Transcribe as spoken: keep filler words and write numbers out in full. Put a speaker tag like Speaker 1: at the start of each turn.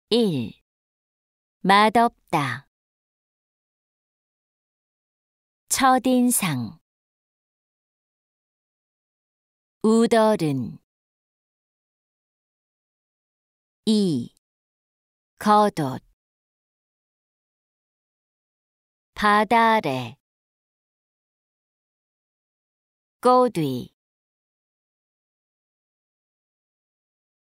Speaker 1: 일. 맛없다. 첫인상. 우덜은. 이. 겉옷. 바다래. 꼬뒤.